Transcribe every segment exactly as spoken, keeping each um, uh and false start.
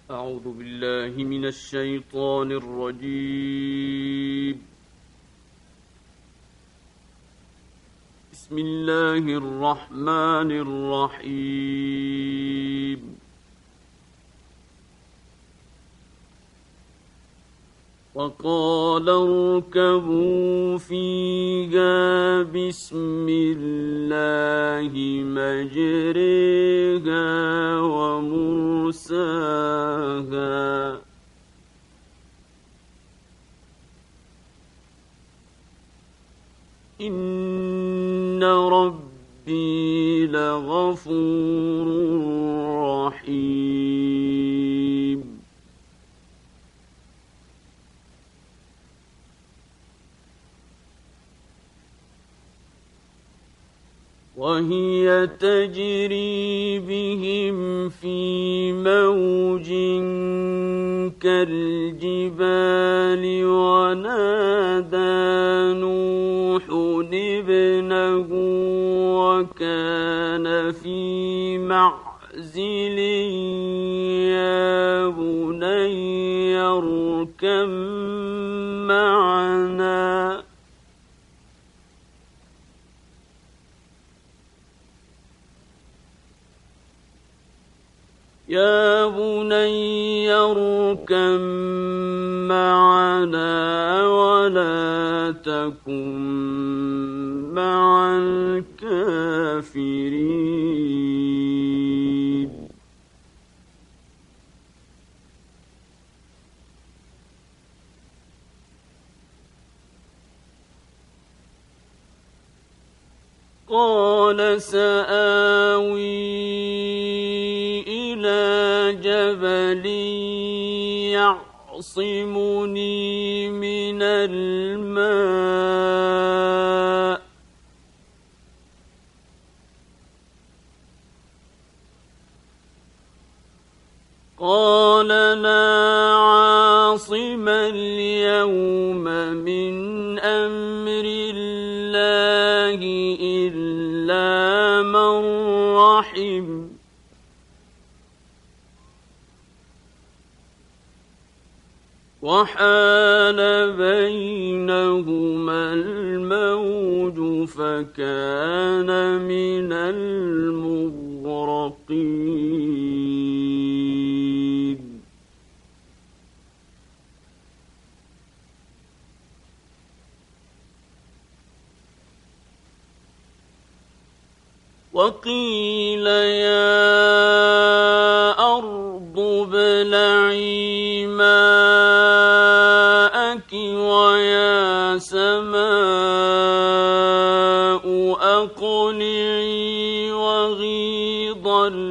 أعوذ بالله من الشيطان الرجيم. بسم الله الرحمن الرحيم. وقال اركبوا فيها بسم الله مجريها ومرساها إن ربي لغفور رحيم. وهي تجري بهم في موج كالجبال ونادى نوح ابنه وكان في معزل يا بني اركب معنا يا بني اركب معنا ولا تكن مع الكافرين. قال سآوي جبل يعصمني من الماء قال لا عاصم اليوم من أمر الله إلا من رحم وحال بينهما الموج فكان من المغرقين. وقيل يا أرض ابلعي ماءك ويا سماء أقلعي وغيض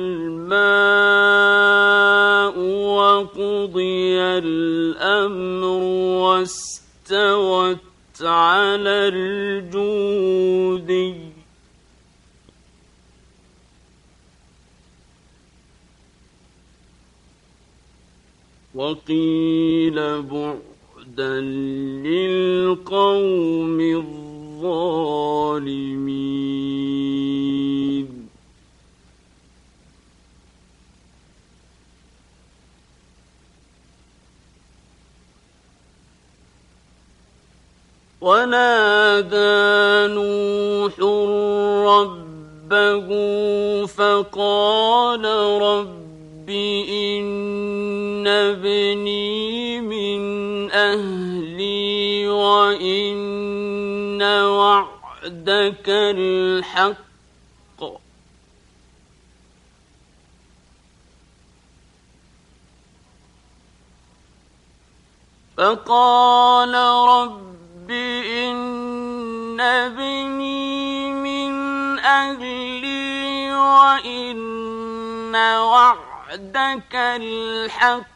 الماء وقضي الأمر واستوت على الجودي وقيل بعدا للقوم الظالمين. ونادى نوح ربه فقال رب إن ابني من أهلي وإن وعدك الحق فقال رب إن ابني من أهلي وإن وعدك الحق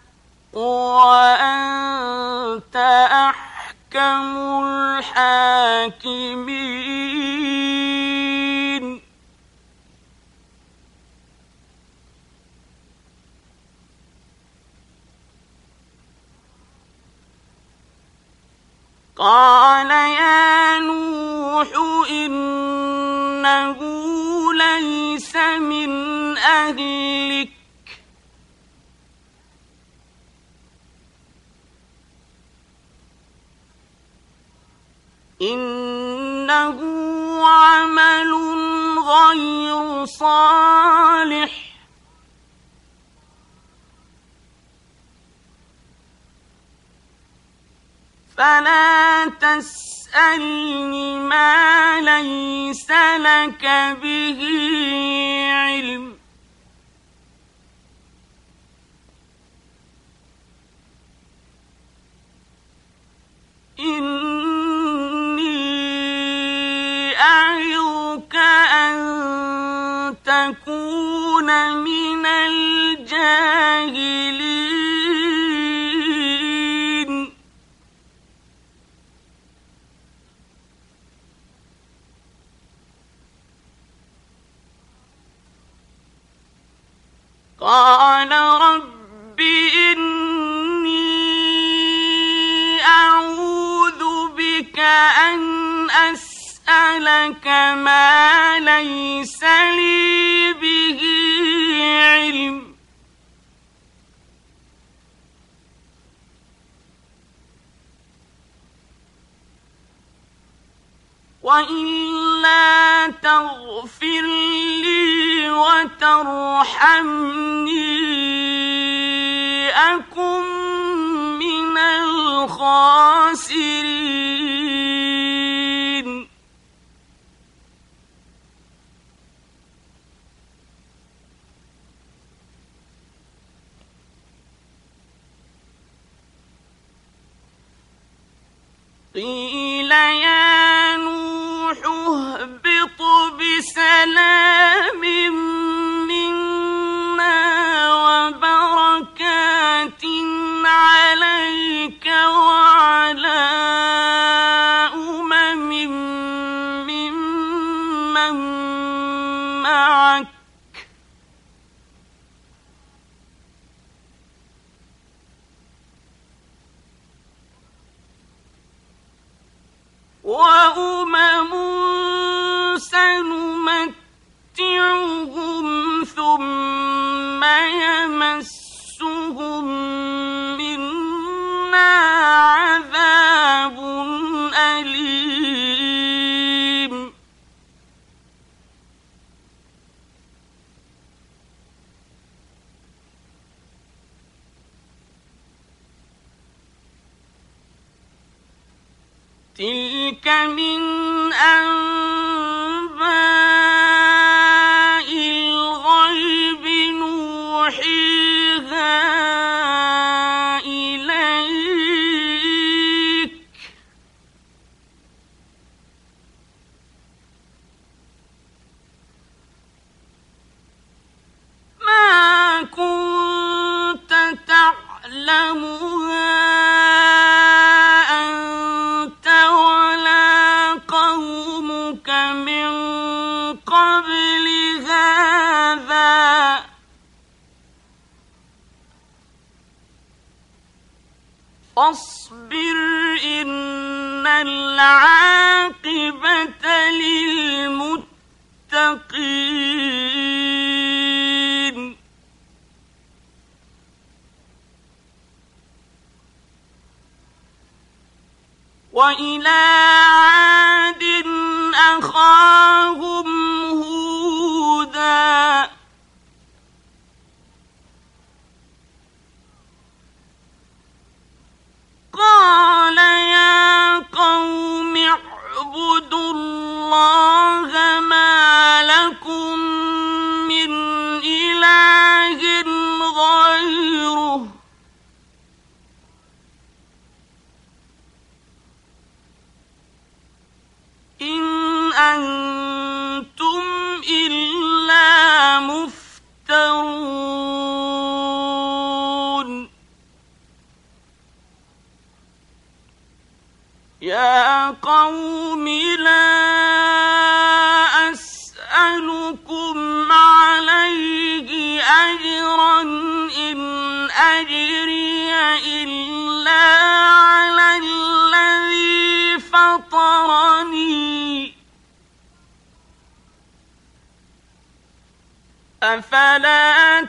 وأنت أحكم الحاكمين. قال يا نوح إنه ليس من أهلك إنه عمل غير صالح فلا تسألني ما ليس لك به علم إني أعظك أن تكون من الجاهلين قال رب إني أعوذ بك أن أسألك ما ليس لي به علم وإلا تغفر لي وترحمني أكن من الخاسرين قيل يا نوح اهبط بسلام منا وبركات عليك وعلى أمم ممن معك وأمم سنمتعهم ثم يمسهم منا عذاب أليم تلك من أنباء الغيب نوحيها إليك ما كنت تعلمها من قبل هذا فاصبر إن العاقبة للمتقين وإلى عاد أخاهم هودا قال يا قوم اعبدوا الله ما لكم من إله غيره إن أنتم إلا مفترون يا قوم لا أسألكم عليه أجرا إن أجري إلا على الذي فطرني أفلا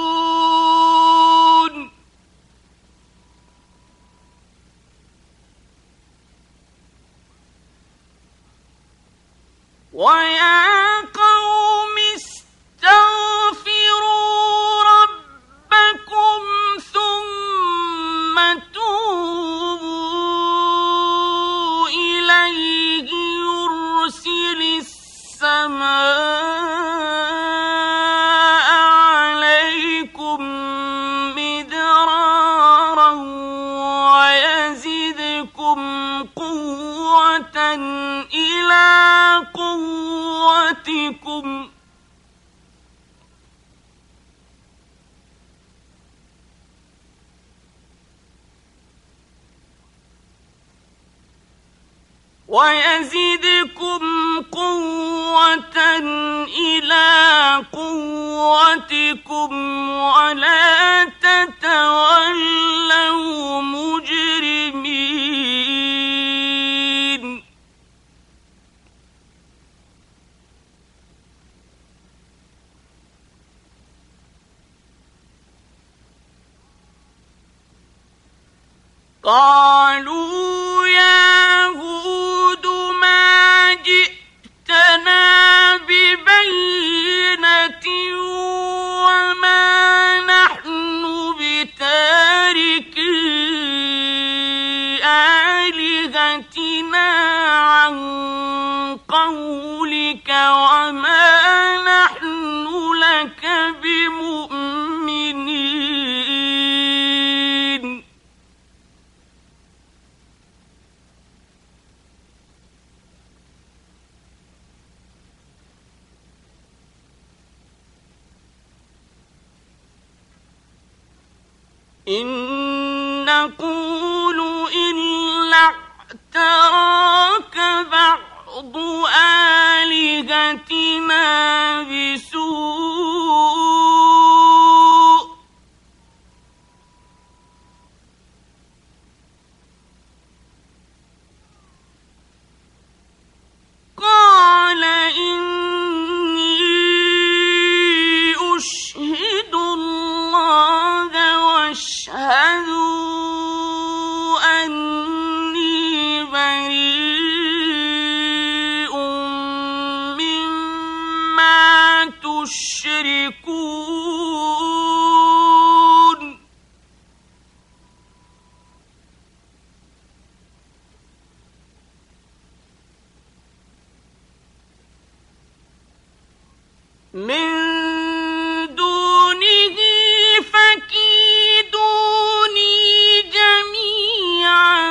تعقلون قوتكم ويزدكم قوة إلى قوتكم ولا تتولوا مجرمين قالوا يا هود ما جئتنا ببينة وما نحن بتاركي آلهتنا عن قولك وما نحن لك بمؤمنين إن نقول إلا اعتراك بعض آلهتنا بسوء قال إني أشهد الله واشهدوا أني بريء مما تشركون من دونه فكيدوني جميعا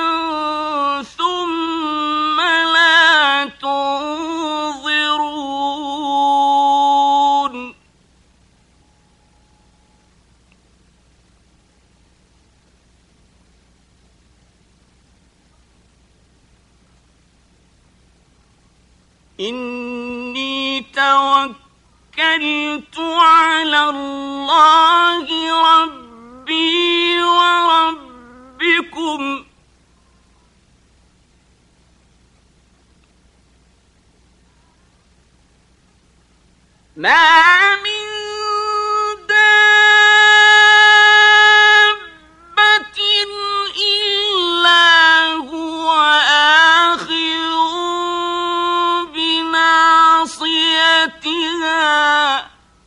ثم لا تنظرون إني توكلت على الله ربي وربكم ما من دابة إلا هو آخذ بناصيتها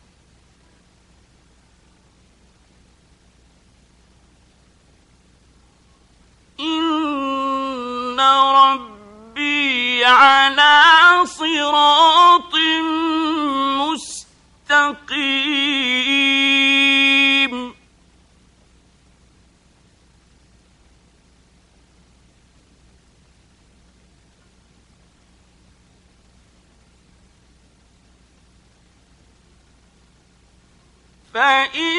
إن ربي على صراط مستقيم فإن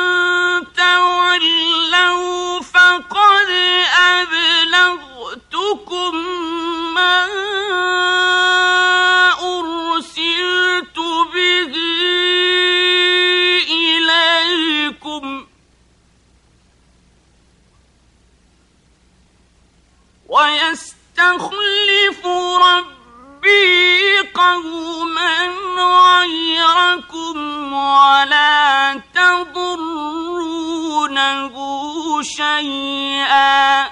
تولوا فقد أبلغتكم ما أرسلت به إليكم ويستخلف ربي قوما غيركم ولا تضرونه شيئا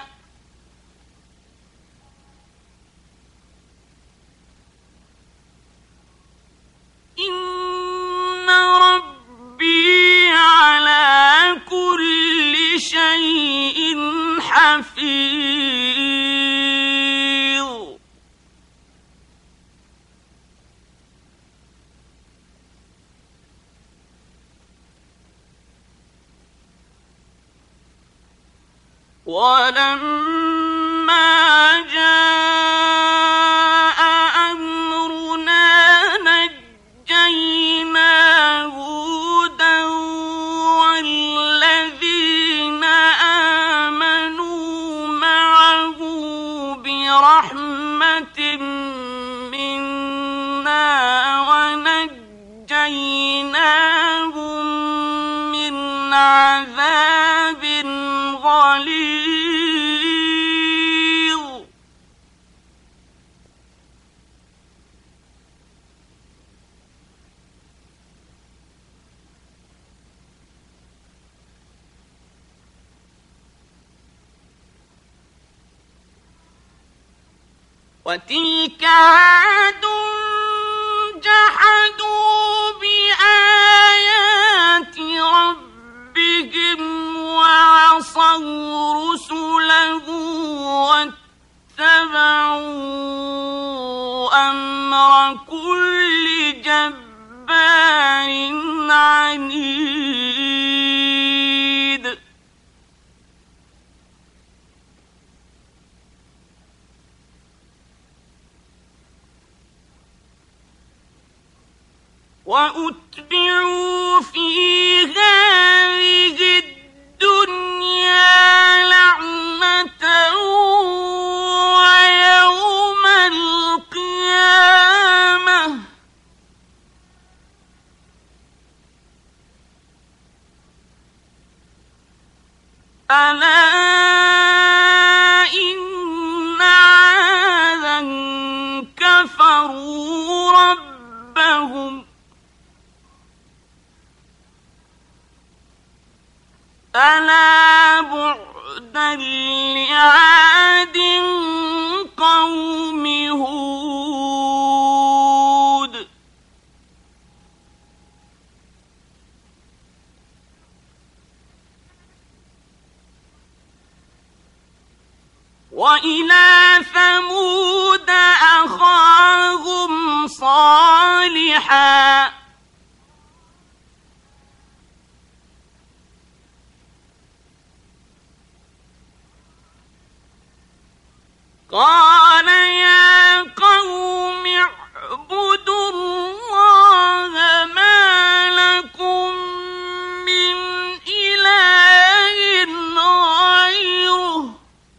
إن ربي على كل شيء حفيظ ولما جاء أمرنا منا ونجيناهم من عذاب غليظ. وتلك عاد جحدوا بآيات ربهم وعصوا رسله واتبعوا أمر كل جبار عنيد. وأتبعوا في هذه الدنيا لعنة ويوم القيامة ألا إن عادا كفروا ربهم ألا بعدا لعاد قوم هود. وإلى ثمود أخاهم صالحا قال يا قوم اعبدوا الله ما لكم من إله غيره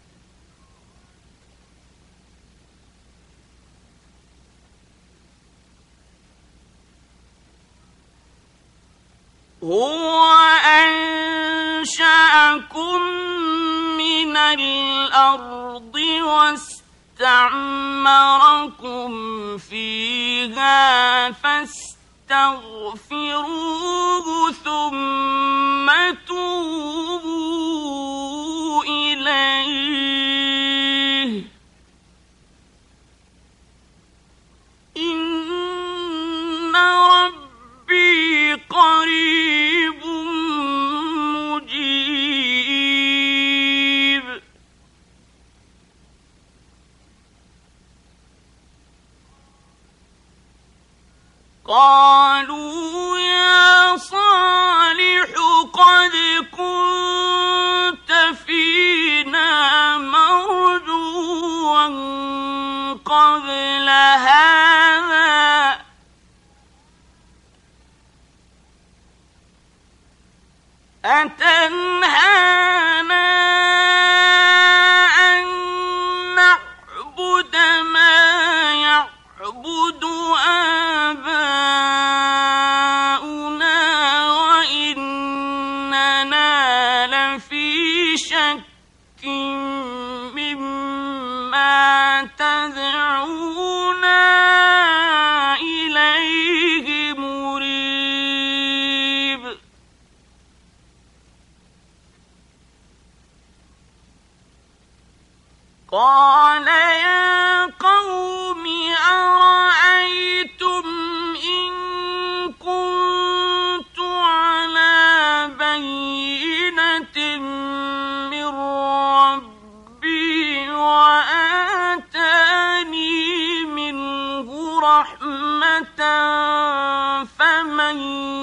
هو أنشأكم من الأرض واستعمركم فيها فاستغفروه ثم توبوا إليه إن ربي قريب مجيب. قالوا يا صالح قد كنت فينا مرجوا قبل هذا أتنهانا أن نعبد ما يعبد آباؤنا وإننا لفي شك مما تدعونا إليه مريب. قال يا قوم أرأيتم إن كنت على بينة من ربي وآتاني منه رحمة فمن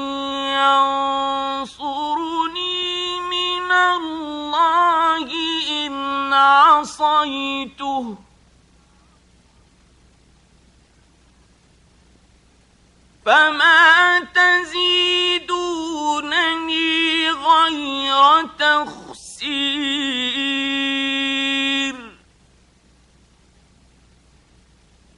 ينصرني من الله إن عصيته فما تزيدونني غير تخسير.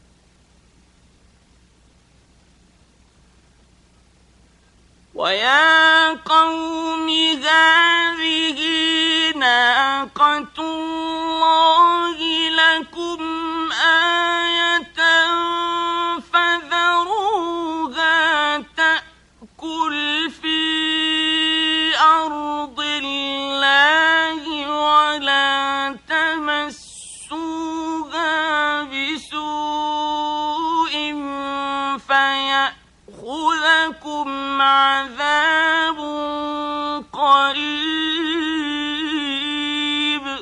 ويا قوم هذه ناقة الله لكم آية فذروها تأكل في أرض الله ولا تمسوها بسوء فيأخذكم عذاب قريب.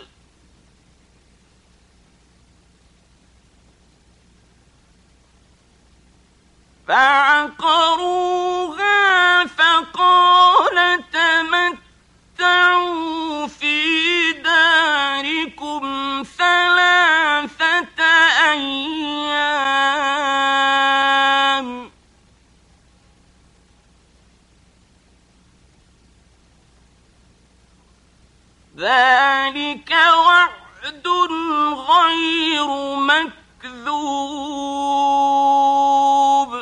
فعقروها فقال تمتعوا في داركم ثلاثة أيام ذلك وعد غير مكذوب.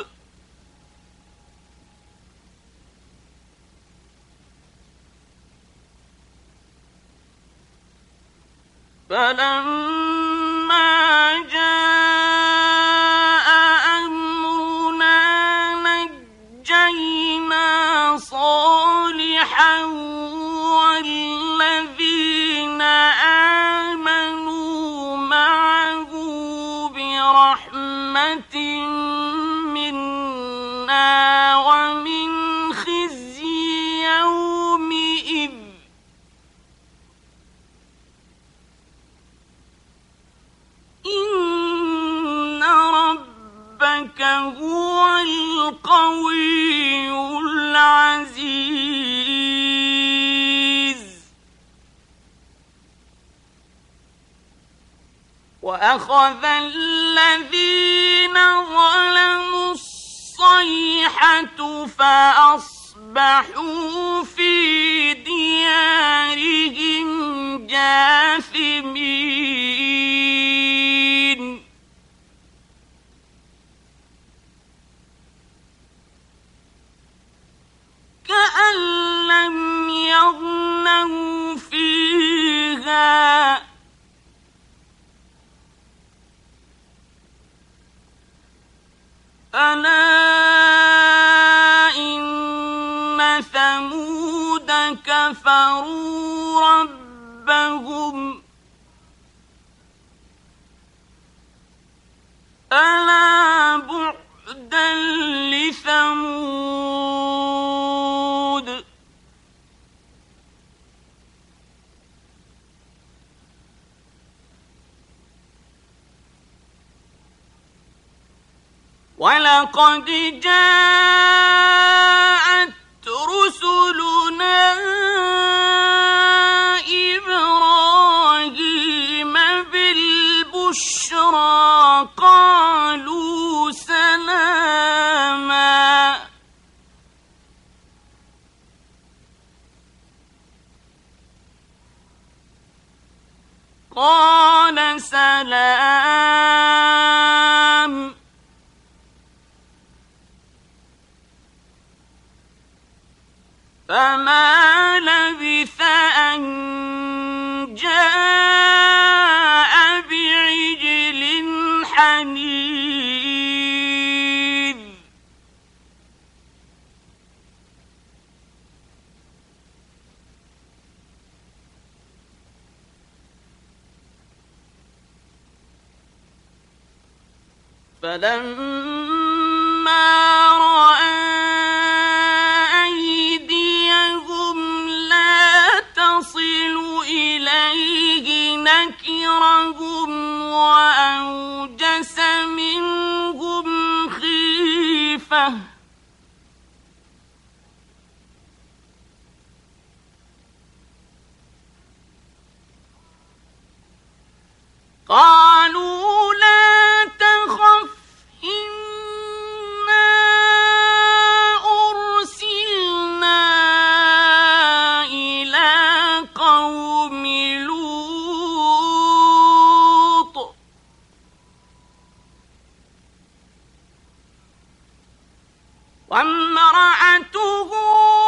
فلما جاء أمرنا نجينا صالحا والذين آمنوا معه برحمة منا ومن خزي يومئذ إن ربك هو القوي العزيز. وأخذ الذين ظلموا الصيحة فأصبحوا في ديارهم جاثمين. كأن لم يغنوا فيها ألا إن ثمود كفروا ربهم ألا بعدا لثمود. ولقد جاءت رسلنا إبراهيم بالبشرى قالوا سلاما قال سلام فما لبث أن جاء بعجل حنيذ. فلما رأى إليه نكرهم وأوجس منهم خيفة قالوا لا تخف إنا أرسلنا إلى قوم لوط وامرأته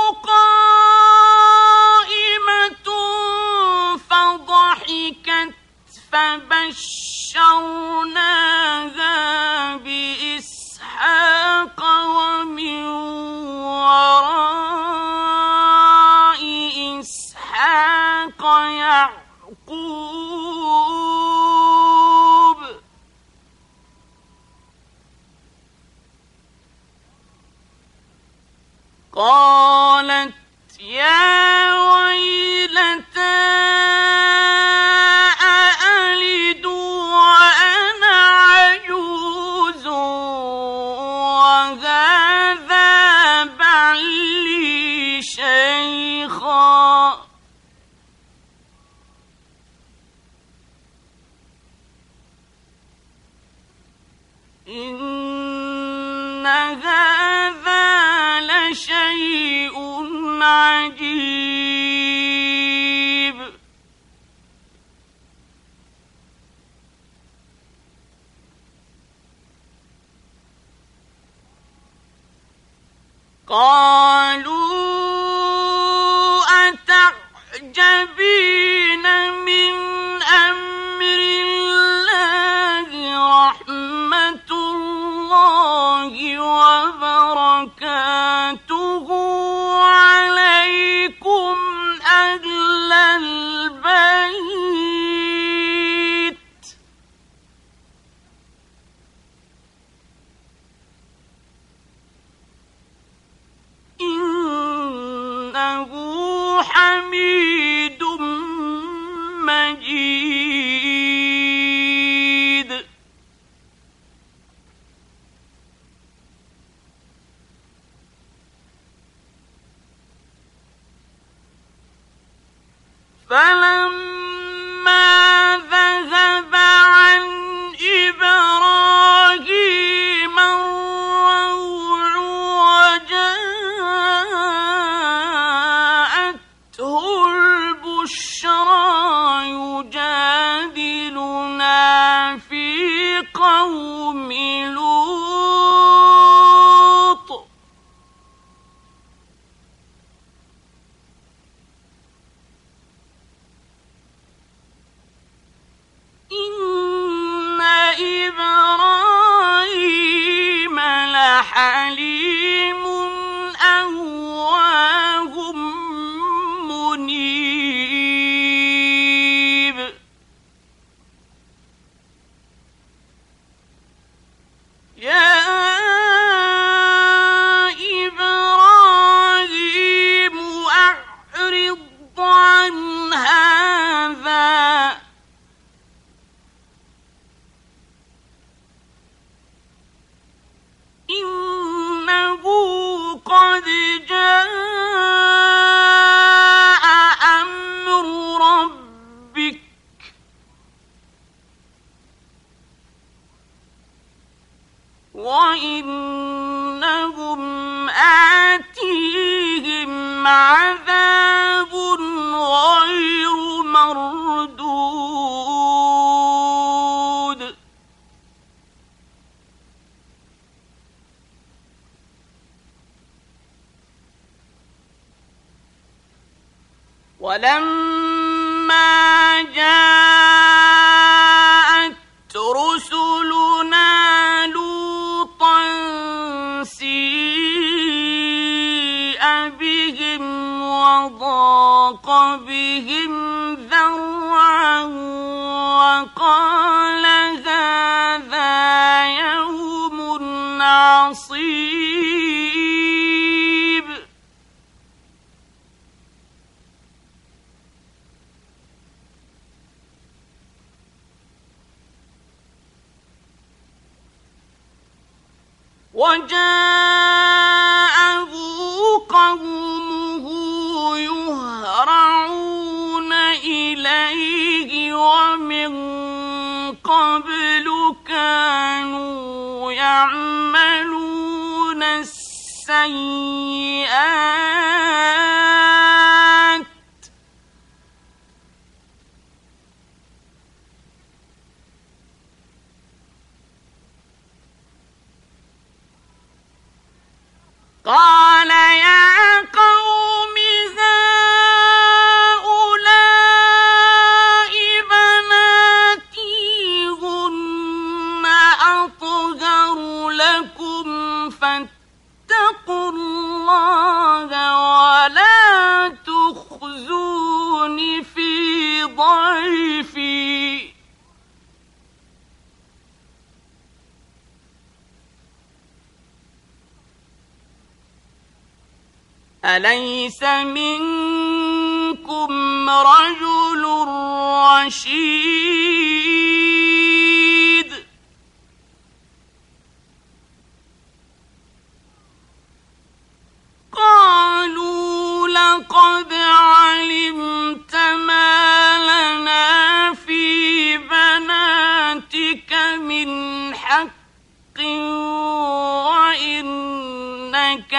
قالت يا ويلتى أألد وأنا عجوز وهذا بعلي شيخا إن هذا لشيء عجيب قالوا أتعجبين من أمر الله رحمة الله وبركاته عليكم أهل البيت إنه حميد مجيد فلما ذهب عن إبراهيم الروع وجاءته البشرى يجادلنا في قوم لوط إن إبراهيم لحليم أواه منيب يا إبراهيم أعرض عن هذا إنه قد جاء أمر ربك وإنهم آتيهم عذاب غير مردود ولما جاءت رسلنا لوطا سيء بهم وضاق بهم ذرعا وقال هذا يوم عصيب وجاءه قومه يهرعون إليه ومن قبل كانوا يعملون السيئات قال يا قوم هؤلاء بناتي هن أطهر لكم فاتقوا الله ولا تخزون في ضيفي أليس منكم رجل رشيد قالوا لقد علمت ما لنا في بناتك من حق وإنك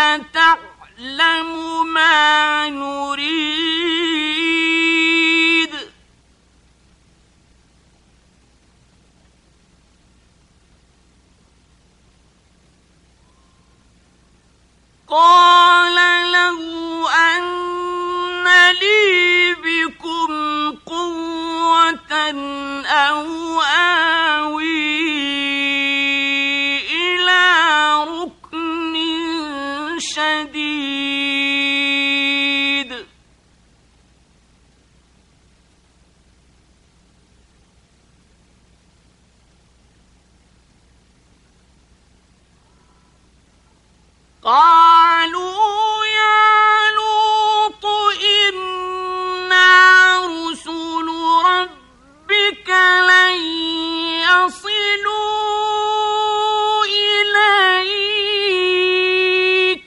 لتعلم ما نريد قال له أن لي بكم قوة أو آوي إلى ركن شديد قالوا يا لوط إنا رسل ربك لن يصلوا إليك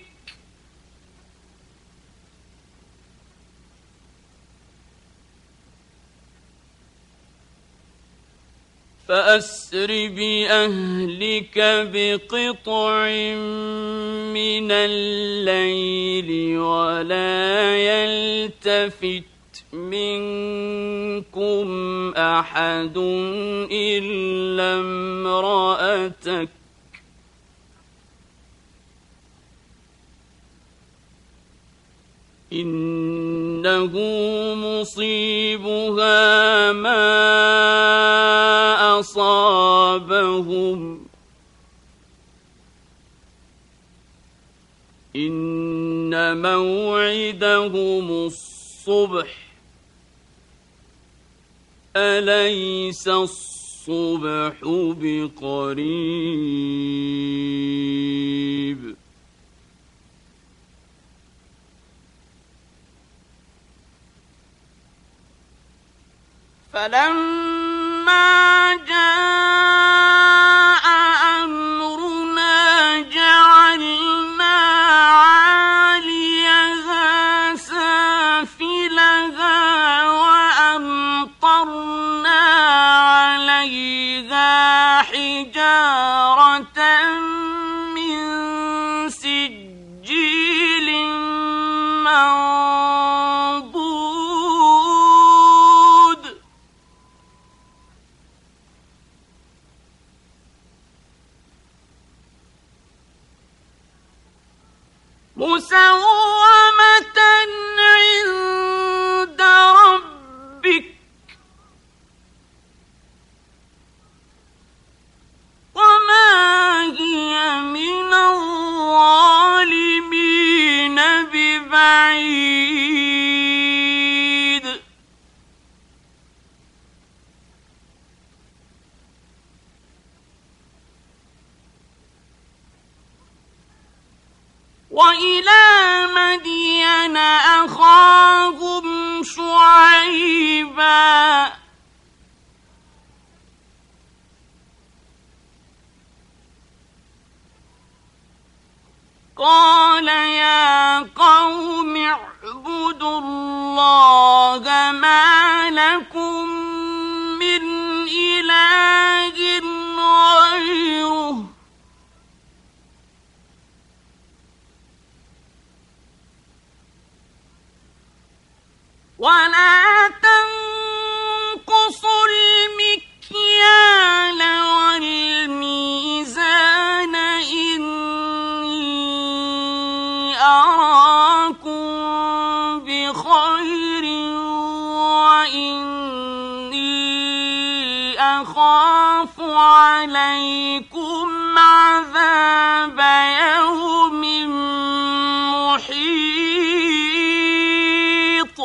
فأسر بأهلك بقطع من الليل ولا يلتفت منكم أحد إلا امرأتك إنه مصيبها ما أصابهم إن موعدهم الصبح أليس الصبح بقريب فلما جاء أمرنا جعلنا عاليها سافلها وأمطرنا عليها حجارة من سجيل منضود مسومة عند ربك وما هي من الظالمين ببعيد وإلى مدين أخاهم شعيبا قال يا قوم اعبدوا الله ما لكم من إله غيره ولا تنقصوا المكيال والميزان إني أراكم بخير وإني أخاف عليكم عذاب يوم محيط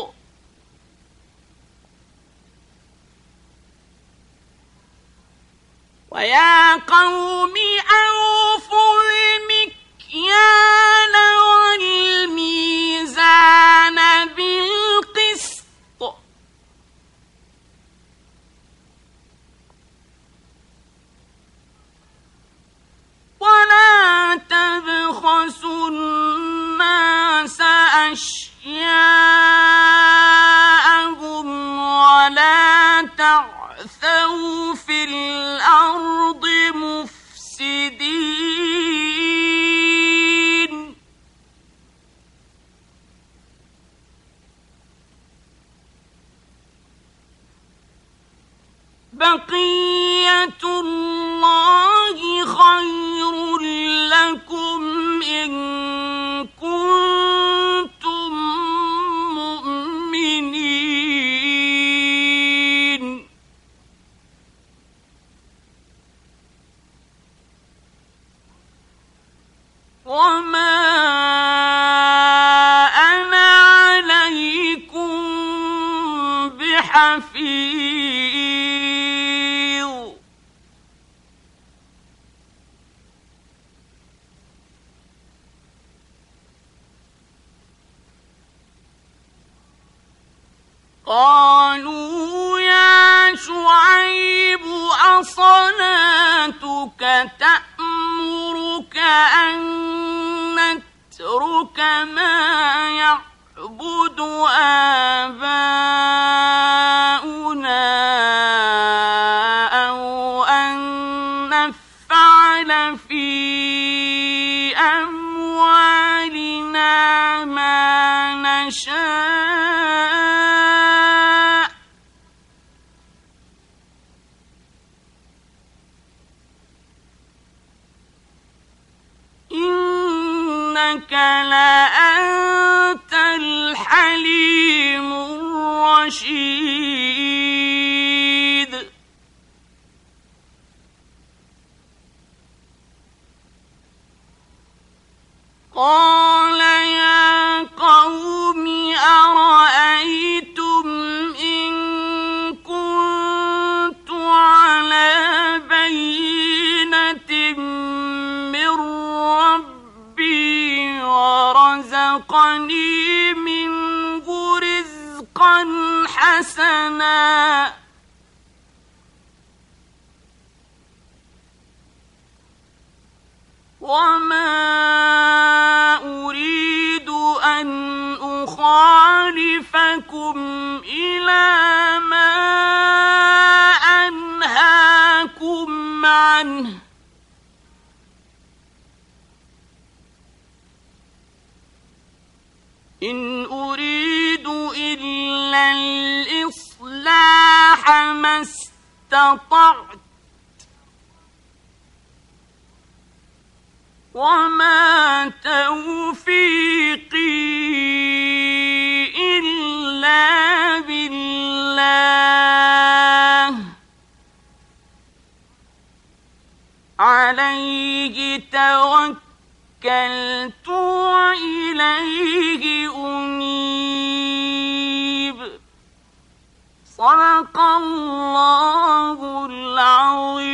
ويا قوم أوفوا المكيال والميزان تَأْثَوْا فِي الْأَرْضِ مُفْسِدِينَ بَقِيَّةُ اللَّهِ خَيْرٌ لَكُمْ إِن كُنتُم مُّؤْمِنِينَ وَمَا أَنَا عَلَيْكُمْ بِحَفِيظٍ قالوا يا شعيب أصلاتك تأمرك أن نترك ما يعبد آباؤنا أو أن نفعل في أموالنا ما نشاء إنك لأنت الحليم الرشيد قال يا قوم أرأيتم إن كنت على بينة من ربي ورزقني منه رزقا حسنا وما أريد أن أخالفكم إلى ما أنهاكم عنه إن أريد إلا الإصلاح ما استطعت وما توفيقي إلا بالله عليه توكلت وإليه أنيب صدق الله العظيم.